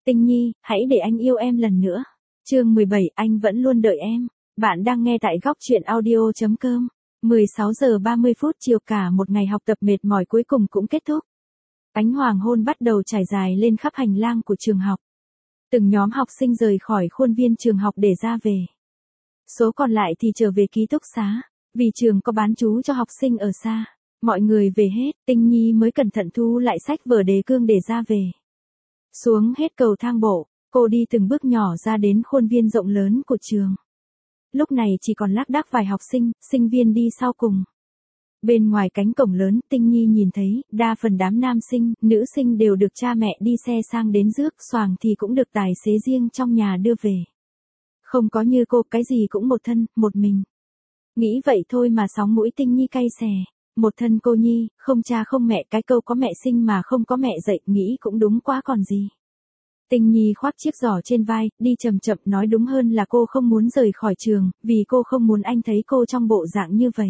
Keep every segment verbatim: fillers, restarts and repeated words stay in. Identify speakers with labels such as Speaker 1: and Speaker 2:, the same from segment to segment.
Speaker 1: Tinh Nhi, hãy để anh yêu em lần nữa. Chương mười bảy, anh vẫn luôn đợi em. Bạn đang nghe tại góc truyện audio chấm com. mười sáu giờ ba mươi phút chiều, cả một ngày học tập mệt mỏi cuối cùng cũng kết thúc. Ánh hoàng hôn bắt đầu trải dài lên khắp hành lang của trường học. Từng nhóm học sinh rời khỏi khuôn viên trường học để ra về. Số còn lại thì trở về ký túc xá, vì trường có bán trú cho học sinh ở xa. Mọi người về hết, Tinh Nhi mới cẩn thận thu lại sách vở đề cương để ra về. Xuống hết cầu thang bộ, cô đi từng bước nhỏ ra đến khuôn viên rộng lớn của trường. Lúc này chỉ còn lác đác vài học sinh, sinh viên đi sau cùng. Bên ngoài cánh cổng lớn, Tinh Nhi nhìn thấy, đa phần đám nam sinh, nữ sinh đều được cha mẹ đi xe sang đến rước, xoàng thì cũng được tài xế riêng trong nhà đưa về. Không có như cô, cái gì cũng một thân, một mình. Nghĩ vậy thôi mà sóng mũi Tinh Nhi cay xè. Một thân cô nhi, không cha không mẹ, cái câu có mẹ sinh mà không có mẹ dạy, nghĩ cũng đúng quá còn gì. Tinh Nhi khoác chiếc giỏ trên vai, đi chậm chậm, nói đúng hơn là cô không muốn rời khỏi trường, vì cô không muốn anh thấy cô trong bộ dạng như vậy.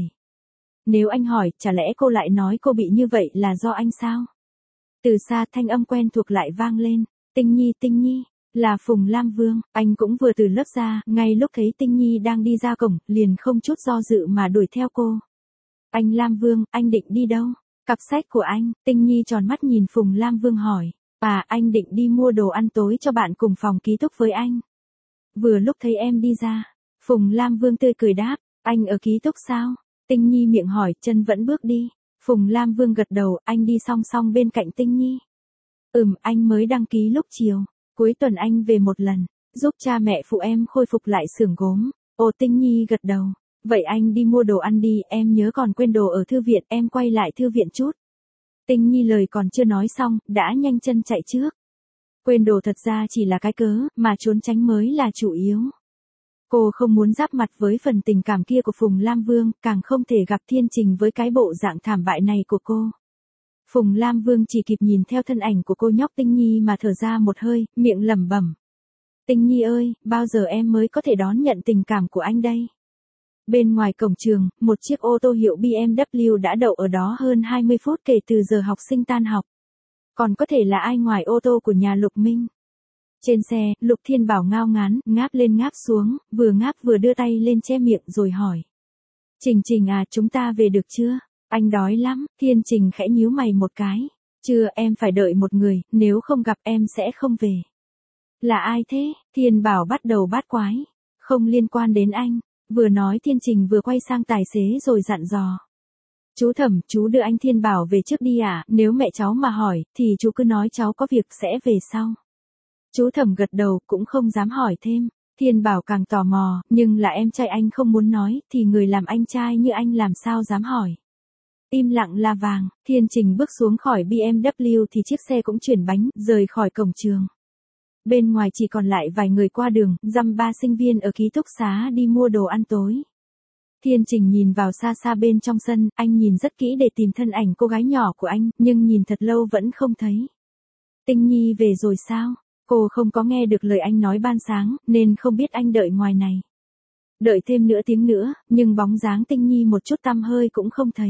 Speaker 1: Nếu anh hỏi, chả lẽ cô lại nói cô bị như vậy là do anh sao? Từ xa thanh âm quen thuộc lại vang lên, Tinh Nhi, Tinh Nhi, là Phùng Lam Vương. Anh cũng vừa từ lớp ra, ngay lúc thấy Tinh Nhi đang đi ra cổng, liền không chút do dự mà đuổi theo cô. Anh Lam Vương, anh định đi đâu? Cặp sách của anh. Tinh Nhi tròn mắt nhìn Phùng Lam Vương hỏi. À, anh định đi mua đồ ăn tối cho bạn cùng phòng ký túc với anh. Vừa lúc thấy em đi ra. Phùng Lam Vương tươi cười đáp. Anh ở ký túc sao? Tinh Nhi miệng hỏi, chân vẫn bước đi. Phùng Lam Vương gật đầu, anh đi song song bên cạnh Tinh Nhi. Ừm, anh mới đăng ký lúc chiều. Cuối tuần anh về một lần, giúp cha mẹ phụ em khôi phục lại xưởng gốm. Ồ, Tinh Nhi gật đầu. Vậy anh đi mua đồ ăn đi, em nhớ còn quên đồ ở thư viện, em quay lại thư viện chút. Tinh Nhi lời còn chưa nói xong, đã nhanh chân chạy trước. Quên đồ thật ra chỉ là cái cớ, mà trốn tránh mới là chủ yếu. Cô không muốn giáp mặt với phần tình cảm kia của Phùng Lam Vương, càng không thể gặp Thiên Trình với cái bộ dạng thảm bại này của cô. Phùng Lam Vương chỉ kịp nhìn theo thân ảnh của cô nhóc Tinh Nhi mà thở ra một hơi, miệng lẩm bẩm. Tinh Nhi ơi, bao giờ em mới có thể đón nhận tình cảm của anh đây? Bên ngoài cổng trường, một chiếc ô tô hiệu bê em vê đã đậu ở đó hơn hai mươi phút kể từ giờ học sinh tan học. Còn có thể là ai ngoài ô tô của nhà Lục Minh? Trên xe, Lục Thiên Bảo ngao ngán, ngáp lên ngáp xuống, vừa ngáp vừa đưa tay lên che miệng rồi hỏi. Trình Trình à, chúng ta về được chưa? Anh đói lắm. Thiên Trình khẽ nhíu mày một cái. Chưa, em phải đợi một người, nếu không gặp em sẽ không về. Là ai thế? Thiên Bảo bắt đầu bát quái. Không liên quan đến anh. Vừa nói Thiên Trình vừa quay sang tài xế rồi dặn dò. Chú Thẩm, chú đưa anh Thiên Bảo về trước đi à, nếu mẹ cháu mà hỏi, thì chú cứ nói cháu có việc sẽ về sau. Chú Thẩm gật đầu, cũng không dám hỏi thêm. Thiên Bảo càng tò mò, nhưng là em trai anh không muốn nói, thì người làm anh trai như anh làm sao dám hỏi. Im lặng là vàng. Thiên Trình bước xuống khỏi bê em vê thì chiếc xe cũng chuyển bánh, rời khỏi cổng trường. Bên ngoài chỉ còn lại vài người qua đường, dăm ba sinh viên ở ký túc xá đi mua đồ ăn tối. Thiên Trình nhìn vào xa xa bên trong sân, anh nhìn rất kỹ để tìm thân ảnh cô gái nhỏ của anh, nhưng nhìn thật lâu vẫn không thấy. Tinh Nhi về rồi sao? Cô không có nghe được lời anh nói ban sáng, nên không biết anh đợi ngoài này. Đợi thêm nửa tiếng nữa, nhưng bóng dáng Tinh Nhi một chút tăm hơi cũng không thấy.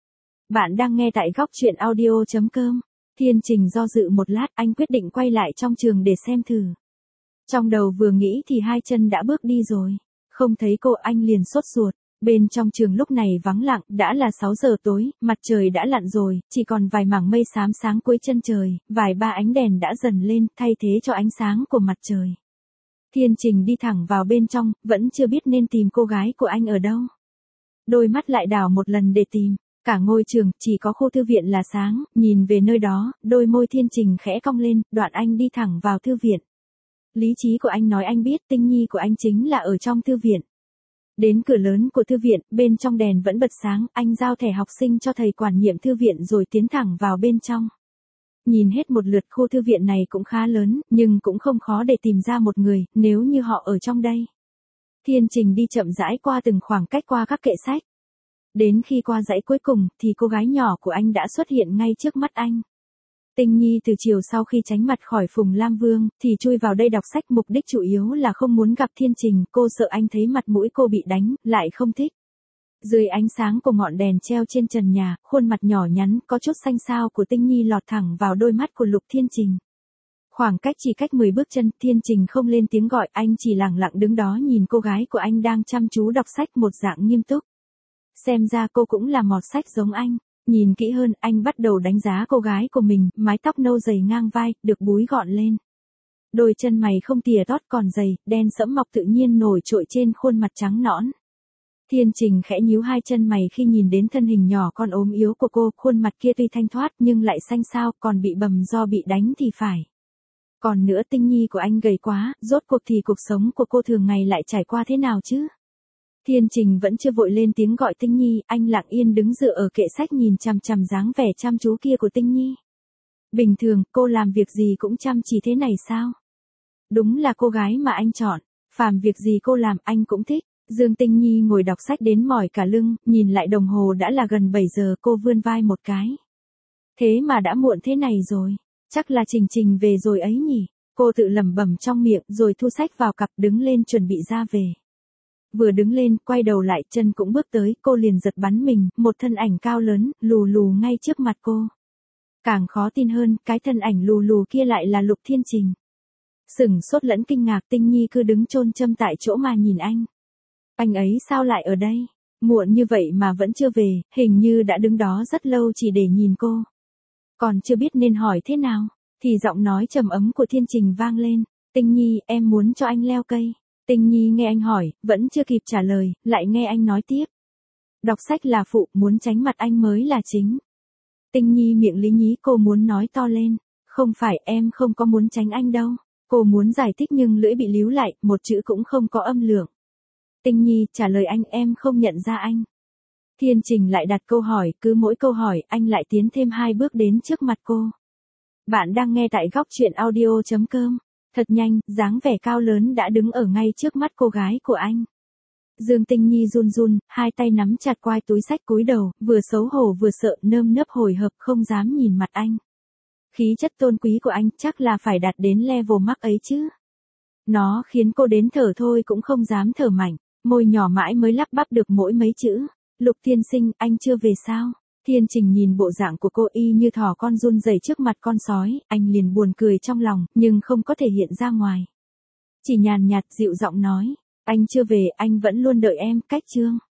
Speaker 1: Bạn đang nghe tại góc truyện audio chấm com. Thiên Trình do dự một lát, anh quyết định quay lại trong trường để xem thử. Trong đầu vừa nghĩ thì hai chân đã bước đi rồi. Không thấy cô, anh liền sốt ruột. Bên trong trường lúc này vắng lặng, đã là sáu giờ tối, mặt trời đã lặn rồi, chỉ còn vài mảng mây xám sáng cuối chân trời, vài ba ánh đèn đã dần lên, thay thế cho ánh sáng của mặt trời. Thiên Trình đi thẳng vào bên trong, vẫn chưa biết nên tìm cô gái của anh ở đâu. Đôi mắt lại đảo một lần để tìm. Cả ngôi trường, chỉ có khu thư viện là sáng, nhìn về nơi đó, đôi môi Thiên Trình khẽ cong lên, đoạn anh đi thẳng vào thư viện. Lý trí của anh nói anh biết Tinh Nhi của anh chính là ở trong thư viện. Đến cửa lớn của thư viện, bên trong đèn vẫn bật sáng, anh giao thẻ học sinh cho thầy quản nhiệm thư viện rồi tiến thẳng vào bên trong. Nhìn hết một lượt khu thư viện này cũng khá lớn, nhưng cũng không khó để tìm ra một người, nếu như họ ở trong đây. Thiên Trình đi chậm rãi qua từng khoảng cách qua các kệ sách. Đến khi qua dãy cuối cùng, thì cô gái nhỏ của anh đã xuất hiện ngay trước mắt anh. Tinh Nhi từ chiều sau khi tránh mặt khỏi Phùng Lam Vương, thì chui vào đây đọc sách, mục đích chủ yếu là không muốn gặp Thiên Trình, cô sợ anh thấy mặt mũi cô bị đánh, lại không thích. Dưới ánh sáng của ngọn đèn treo trên trần nhà, khuôn mặt nhỏ nhắn, có chút xanh xao của Tinh Nhi lọt thẳng vào đôi mắt của Lục Thiên Trình. Khoảng cách chỉ cách mười bước chân, Thiên Trình không lên tiếng gọi, anh chỉ lặng lặng đứng đó nhìn cô gái của anh đang chăm chú đọc sách một dạng nghiêm túc. Xem ra cô cũng là mọt sách giống anh. Nhìn kỹ hơn, anh bắt đầu đánh giá cô gái của mình, mái tóc nâu dày ngang vai, được búi gọn lên. Đôi chân mày không tỉa tót còn dày, đen sẫm mọc tự nhiên nổi trội trên khuôn mặt trắng nõn. Thiên Trình khẽ nhíu hai chân mày khi nhìn đến thân hình nhỏ con ốm yếu của cô, khuôn mặt kia tuy thanh thoát nhưng lại xanh xao, còn bị bầm do bị đánh thì phải. Còn nữa Tinh Nhi của anh gầy quá, rốt cuộc thì cuộc sống của cô thường ngày lại trải qua thế nào chứ? Thiên Trình vẫn chưa vội lên tiếng gọi Tinh Nhi, anh lặng yên đứng dựa ở kệ sách nhìn chằm chằm dáng vẻ chăm chú kia của Tinh Nhi. Bình thường, cô làm việc gì cũng chăm chỉ thế này sao? Đúng là cô gái mà anh chọn, phàm việc gì cô làm anh cũng thích. Dương Tinh Nhi ngồi đọc sách đến mỏi cả lưng, nhìn lại đồng hồ đã là gần bảy giờ, cô vươn vai một cái. Thế mà đã muộn thế này rồi, chắc là Trình Trình về rồi ấy nhỉ. Cô tự lẩm bẩm trong miệng rồi thu sách vào cặp đứng lên chuẩn bị ra về. Vừa đứng lên, quay đầu lại, chân cũng bước tới, cô liền giật bắn mình, một thân ảnh cao lớn, lù lù ngay trước mặt cô. Càng khó tin hơn, cái thân ảnh lù lù kia lại là Lục Thiên Trình. Sửng sốt lẫn kinh ngạc, Tinh Nhi cứ đứng chôn châm tại chỗ mà nhìn anh. Anh ấy sao lại ở đây? Muộn như vậy mà vẫn chưa về, hình như đã đứng đó rất lâu chỉ để nhìn cô. Còn chưa biết nên hỏi thế nào, thì giọng nói trầm ấm của Thiên Trình vang lên. Tinh Nhi, em muốn cho anh leo cây. Tinh Nhi nghe anh hỏi, vẫn chưa kịp trả lời, lại nghe anh nói tiếp. Đọc sách là phụ, muốn tránh mặt anh mới là chính. Tinh Nhi miệng lý nhí, cô muốn nói to lên. Không phải, em không có muốn tránh anh đâu. Cô muốn giải thích nhưng lưỡi bị líu lại, một chữ cũng không có âm lượng. Tinh Nhi, trả lời anh, em không nhận ra anh. Thiên Trình lại đặt câu hỏi, cứ mỗi câu hỏi, anh lại tiến thêm hai bước đến trước mặt cô. Bạn đang nghe tại góc truyện audio chấm com. Thật nhanh, dáng vẻ cao lớn đã đứng ở ngay trước mắt cô gái của anh. Dương Tinh Nhi run run, hai tay nắm chặt quai túi sách cúi đầu, vừa xấu hổ vừa sợ, nơm nớp hồi hộp không dám nhìn mặt anh. Khí chất tôn quý của anh chắc là phải đạt đến level mắc ấy chứ. Nó khiến cô đến thở thôi cũng không dám thở mạnh, môi nhỏ mãi mới lắp bắp được mỗi mấy chữ. Lục tiên sinh, anh chưa về sao? Thiên Trình nhìn bộ dạng của cô y như thỏ con run rẩy trước mặt con sói, anh liền buồn cười trong lòng, nhưng không có thể hiện ra ngoài. Chỉ nhàn nhạt dịu giọng nói, anh chưa về, anh vẫn luôn đợi em, cách chương.